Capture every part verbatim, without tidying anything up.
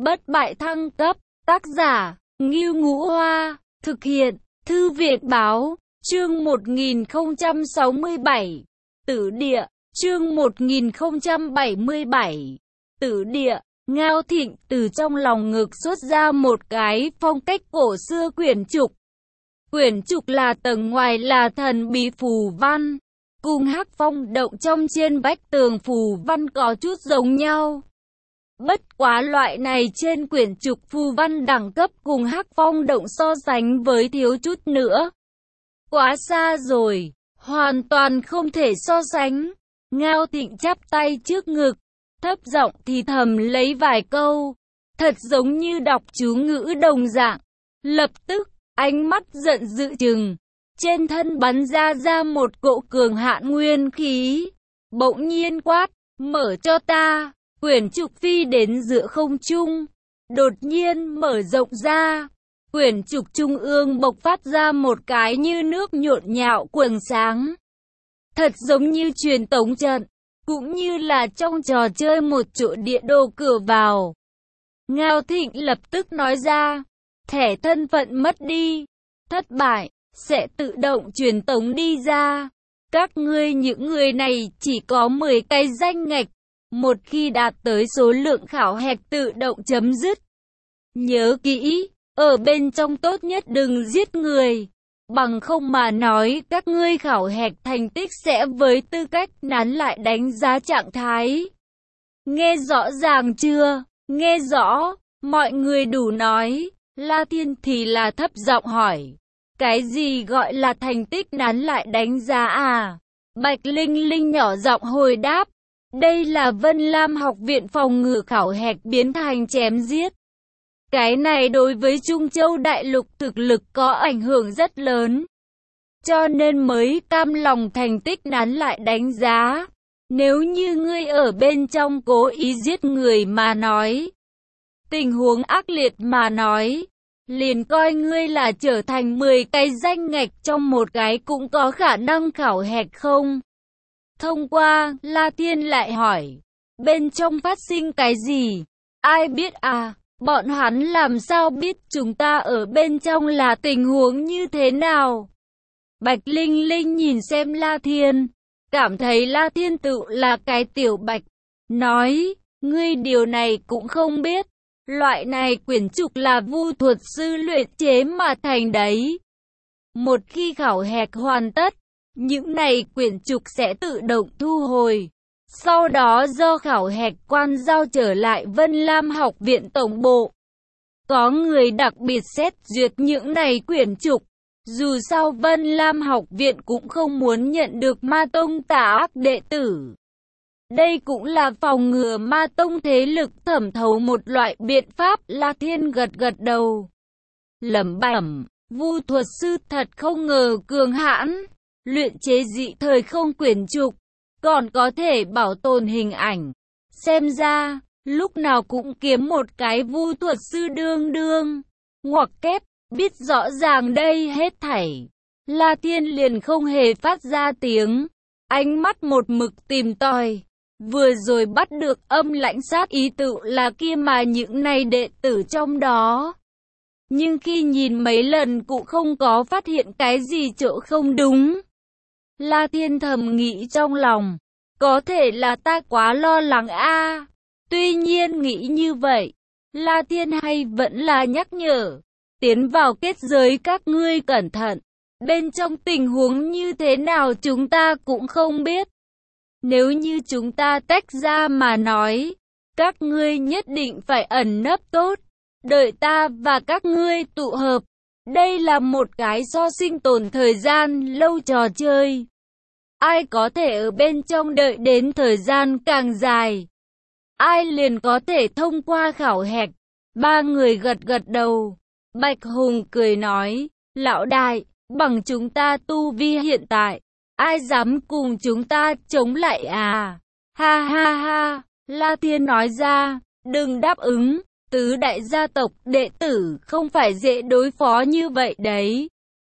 Bất bại thăng cấp, tác giả, Ngưu Ngũ Hoa, thực hiện, Thư viện Báo, chương một nghìn không trăm sáu mươi bảy, Tử Địa, chương một nghìn không trăm bảy mươi bảy, Tử Địa. Ngao Thịnh từ trong lòng ngực xuất ra một cái phong cách cổ xưa quyển trục. Quyển trục là tầng ngoài là thần bí phù văn, cùng Hắc Phong động trong trên vách tường phù văn có chút giống nhau. Bất quá loại này trên quyển trục phù văn đẳng cấp cùng Hắc Phong động so sánh với thiếu chút nữa. Quá xa rồi, hoàn toàn không thể so sánh. Ngao Thịnh chắp tay trước ngực, thấp giọng thì thầm lấy vài câu, thật giống như đọc chú ngữ đồng dạng. Lập tức, ánh mắt giận dữ chừng, trên thân bắn ra ra một cỗ cường hạn nguyên khí. Bỗng nhiên quát, mở cho ta. Quyển trục phi đến giữa không trung, đột nhiên mở rộng ra. Quyển trục trung ương bộc phát ra một cái như nước nhộn nhạo quầng sáng, thật giống như truyền tống trận, cũng như là trong trò chơi một chỗ địa đồ cửa vào. Ngao Thịnh lập tức nói ra, thẻ thân phận mất đi, thất bại, sẽ tự động truyền tống đi ra. Các ngươi những người này chỉ có mười cái danh ngạch, một khi đạt tới số lượng khảo hạch tự động chấm dứt. Nhớ kỹ, ở bên trong tốt nhất đừng giết người, bằng không mà nói các ngươi khảo hạch thành tích sẽ với tư cách nán lại đánh giá trạng thái. Nghe rõ ràng chưa? Nghe rõ, mọi người đủ nói. La Thiên thì là thấp giọng hỏi, cái gì gọi là thành tích nán lại đánh giá à? Bạch Linh Linh nhỏ giọng hồi đáp, đây là Vân Lam học viện phòng ngự khảo hạch biến thành chém giết. Cái này đối với Trung Châu đại lục thực lực có ảnh hưởng rất lớn, cho nên mới cam lòng thành tích nán lại đánh giá. Nếu như ngươi ở bên trong cố ý giết người mà nói, tình huống ác liệt mà nói, liền coi ngươi là trở thành mười cái danh ngạch trong một cái cũng có khả năng khảo hạch không thông qua. La Thiên lại hỏi, bên trong phát sinh cái gì? Ai biết à? Bọn hắn làm sao biết chúng ta ở bên trong là tình huống như thế nào? Bạch Linh Linh nhìn xem La Thiên, cảm thấy La Thiên tự là cái tiểu bạch, nói, ngươi điều này cũng không biết. Loại này quyển trục là vu thuật sư luyện chế mà thành đấy. Một khi khảo hạch hoàn tất, những này quyển trục sẽ tự động thu hồi. Sau đó do khảo hạch quan giao trở lại Vân Lam học viện tổng bộ. Có người đặc biệt xét duyệt những này quyển trục. Dù sao Vân Lam học viện cũng không muốn nhận được ma tông tà ác đệ tử. Đây cũng là phòng ngừa ma tông thế lực thẩm thấu một loại biện pháp. La Thiên gật gật đầu, lẩm bẩm, vu thuật sư thật không ngờ cường hãn, luyện chế dị thời không quyển trục, còn có thể bảo tồn hình ảnh. Xem ra, lúc nào cũng kiếm một cái vu thuật sư đương đương. Ngoặc kép, biết rõ ràng đây hết thảy. La Thiên liền không hề phát ra tiếng, ánh mắt một mực tìm tòi. Vừa rồi bắt được âm lãnh sát ý tự là kia mà những này đệ tử trong đó. Nhưng khi nhìn mấy lần cũng không có phát hiện cái gì chỗ không đúng. La Thiên thầm nghĩ trong lòng, có thể là ta quá lo lắng a. À. Tuy nhiên nghĩ như vậy, La Thiên hay vẫn là nhắc nhở, tiến vào kết giới các ngươi cẩn thận, bên trong tình huống như thế nào chúng ta cũng không biết. Nếu như chúng ta tách ra mà nói, các ngươi nhất định phải ẩn nấp tốt, đợi ta và các ngươi tụ hợp. Đây là một cái do sinh tồn thời gian lâu trò chơi. Ai có thể ở bên trong đợi đến thời gian càng dài, ai liền có thể thông qua khảo hạch. Ba người gật gật đầu. Bạch Hùng cười nói, lão đại, bằng chúng ta tu vi hiện tại, ai dám cùng chúng ta chống lại à? Ha ha ha, La Thiên nói ra, đừng đáp ứng, tứ đại gia tộc đệ tử không phải dễ đối phó như vậy đấy.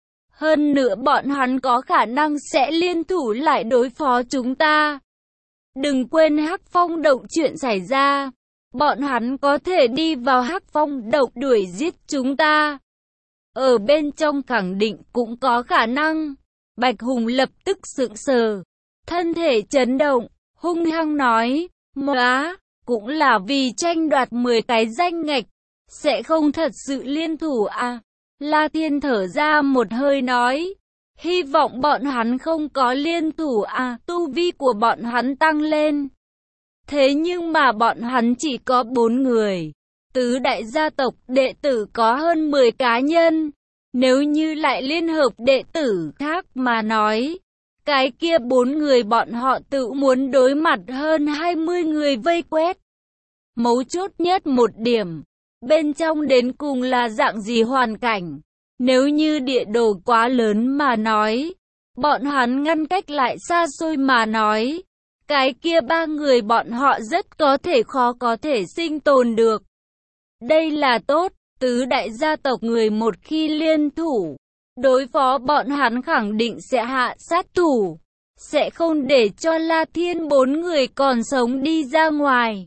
Hơn nữa bọn hắn có khả năng sẽ liên thủ lại đối phó chúng ta. Đừng quên Hắc Phong động chuyện xảy ra, bọn hắn có thể đi vào Hắc Phong Động đuổi giết chúng ta. Ở bên trong khẳng định cũng có khả năng. Bạch Hùng lập tức sững sờ, thân thể chấn động, hung hăng nói, móa, cũng là vì tranh đoạt mười cái danh ngạch, sẽ không thật sự liên thủ à? La Thiên thở ra một hơi nói, hy vọng bọn hắn không có liên thủ à, tu vi của bọn hắn tăng lên. Thế nhưng mà bọn hắn chỉ có bốn người, tứ đại gia tộc đệ tử có hơn mười cá nhân. Nếu như lại liên hợp đệ tử khác mà nói, cái kia bốn người bọn họ tự muốn đối mặt hơn hai mươi người vây quét. Mấu chốt nhất một điểm, bên trong đến cùng là dạng gì hoàn cảnh. Nếu như địa đồ quá lớn mà nói, bọn hắn ngăn cách lại xa xôi mà nói, cái kia ba người bọn họ rất có thể khó có thể sinh tồn được. Đây là tốt, tứ đại gia tộc người một khi liên thủ, đối phó bọn hắn khẳng định sẽ hạ sát thủ, sẽ không để cho La Thiên bốn người còn sống đi ra ngoài.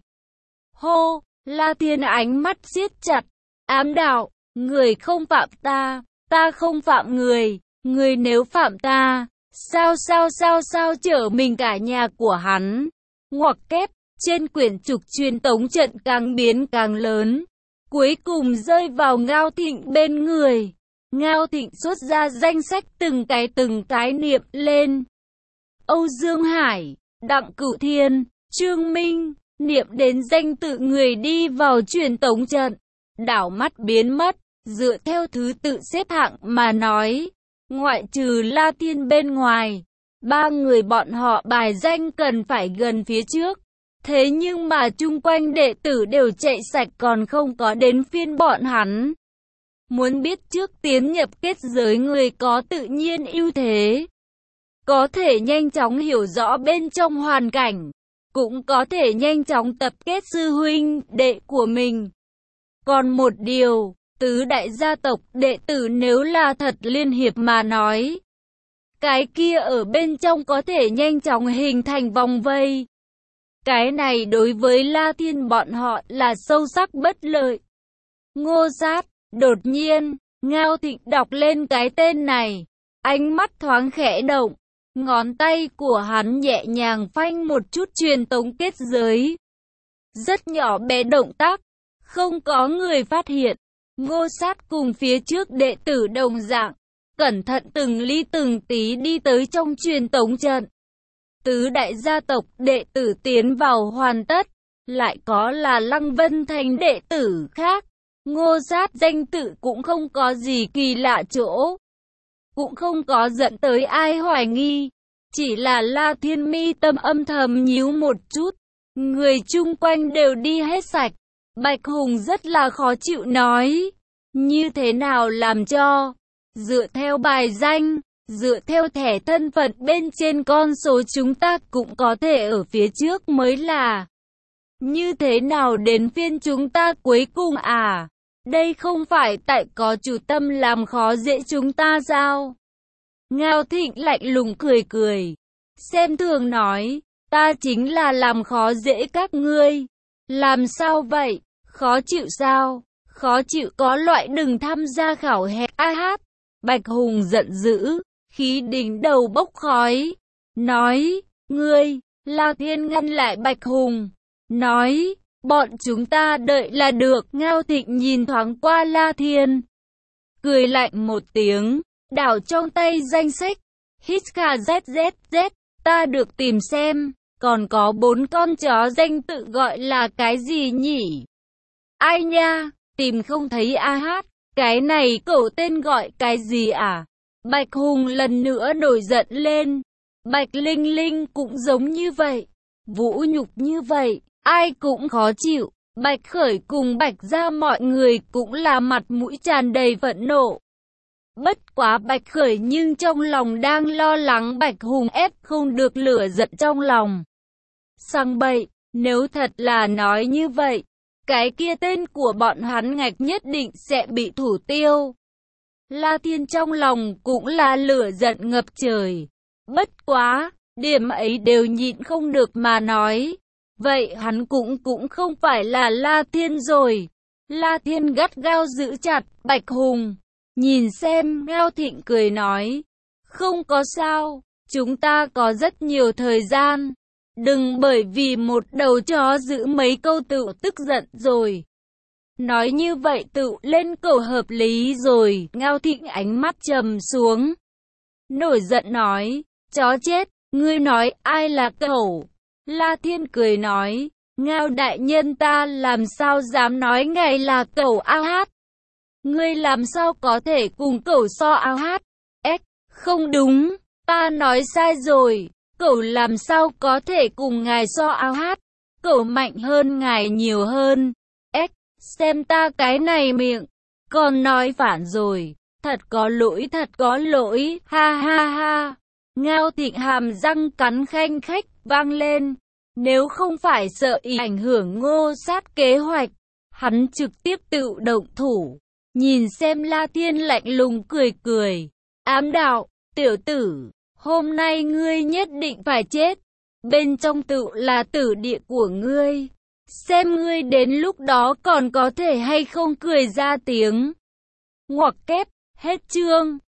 Hô, La Thiên ánh mắt siết chặt, ám đạo, người không phạm ta, ta không phạm người, người nếu phạm ta, sao sao sao sao chở mình cả nhà của hắn. Ngoặc kép, trên quyển trục truyền tống trận càng biến càng lớn, cuối cùng rơi vào Ngao Thịnh bên người. Ngao Thịnh xuất ra danh sách từng cái từng cái niệm lên. Âu Dương Hải, Đặng Cửu Thiên, Trương Minh, niệm đến danh tự người đi vào truyền tống trận, đảo mắt biến mất, dựa theo thứ tự xếp hạng mà nói, ngoại trừ La Thiên bên ngoài, ba người bọn họ bài danh cần phải gần phía trước. Thế nhưng mà chung quanh đệ tử đều chạy sạch còn không có đến phiên bọn hắn. Muốn biết trước tiến nhập kết giới người có tự nhiên ưu thế, có thể nhanh chóng hiểu rõ bên trong hoàn cảnh, cũng có thể nhanh chóng tập kết sư huynh đệ của mình. Còn một điều, tứ đại gia tộc đệ tử nếu là thật liên hiệp mà nói, cái kia ở bên trong có thể nhanh chóng hình thành vòng vây. Cái này đối với La Thiên bọn họ là sâu sắc bất lợi. Ngô Sát, đột nhiên, Ngao Thịnh đọc lên cái tên này, ánh mắt thoáng khẽ động, ngón tay của hắn nhẹ nhàng phanh một chút truyền tống kết giới. Rất nhỏ bé động tác, không có người phát hiện. Ngô Sát cùng phía trước đệ tử đồng dạng, cẩn thận từng ly từng tí đi tới trong truyền tống trận. Tứ đại gia tộc đệ tử tiến vào hoàn tất, lại có là Lăng Vân Thành đệ tử khác. Ngô Sát danh tự cũng không có gì kỳ lạ chỗ, cũng không có dẫn tới ai hoài nghi, chỉ là La Thiên mi tâm âm thầm nhíu một chút, người chung quanh đều đi hết sạch. Bạch Hùng rất là khó chịu nói, như thế nào làm cho, dựa theo bài danh, dựa theo thẻ thân phận bên trên con số chúng ta cũng có thể ở phía trước mới là. Như thế nào đến phiên chúng ta cuối cùng à? Đây không phải tại có chủ tâm làm khó dễ chúng ta sao? Ngao Thịnh lạnh lùng cười cười, xem thường nói, ta chính là làm khó dễ các ngươi. Làm sao vậy? Khó chịu sao? Khó chịu có loại đừng tham gia khảo hẹn a hát. Bạch Hùng giận dữ, khí đỉnh đầu bốc khói, nói, ngươi, La Thiên ngăn lại Bạch Hùng, nói, bọn chúng ta đợi là được. Ngao Thịnh nhìn thoáng qua La Thiên, cười lạnh một tiếng, đảo trong tay danh sách, hít kha zét zét zét, ta được tìm xem, còn có bốn con chó danh tự gọi là cái gì nhỉ? Ai nha, tìm không thấy a hát, cái này cậu tên gọi cái gì à? Bạch Hùng lần nữa nổi giận lên, Bạch Linh Linh cũng giống như vậy, vũ nhục như vậy, ai cũng khó chịu. Bạch Khởi cùng Bạch gia mọi người cũng là mặt mũi tràn đầy phẫn nộ. Bất quá Bạch Khởi nhưng trong lòng đang lo lắng Bạch Hùng ép không được lửa giận trong lòng. Sang bậy, nếu thật là nói như vậy, cái kia tên của bọn hắn ngạch nhất định sẽ bị thủ tiêu. La Thiên trong lòng cũng là lửa giận ngập trời. Bất quá, điểm ấy đều nhịn không được mà nói. vậy hắn cũng cũng không phải là La Thiên rồi. La Thiên gắt gao giữ chặt Bạch Hùng. Nhìn xem, Ngao Thịnh cười nói. Không có sao, chúng ta có rất nhiều thời gian. Đừng bởi vì một đầu chó giữ mấy câu tự tức giận rồi. Nói như vậy tự lên cầu hợp lý rồi. Ngao Thịnh ánh mắt trầm xuống. Nổi giận nói. Chó chết, ngươi nói ai là cẩu? La Thiên cười nói. Ngao đại nhân ta làm sao dám nói ngài là cẩu ao hát? Ngươi làm sao có thể cùng cẩu so ao hát? Ếch, không đúng, ta nói sai rồi. Cẩu làm sao có thể cùng ngài so ao hát? Cẩu mạnh hơn ngài nhiều hơn. Ếch, xem ta cái này miệng, còn nói phản rồi. Thật có lỗi, thật có lỗi, ha ha ha. Ngao Thịnh hàm răng cắn khanh khách vang lên. Nếu không phải sợ ý ảnh hưởng Ngô Sát kế hoạch, hắn trực tiếp tự động thủ. Nhìn xem La Thiên lạnh lùng cười cười. Ám đạo, tiểu tử, hôm nay ngươi nhất định phải chết. Bên trong tự là tử địa của ngươi. Xem ngươi đến lúc đó còn có thể hay không cười ra tiếng. Ngoặc kép, hết chương.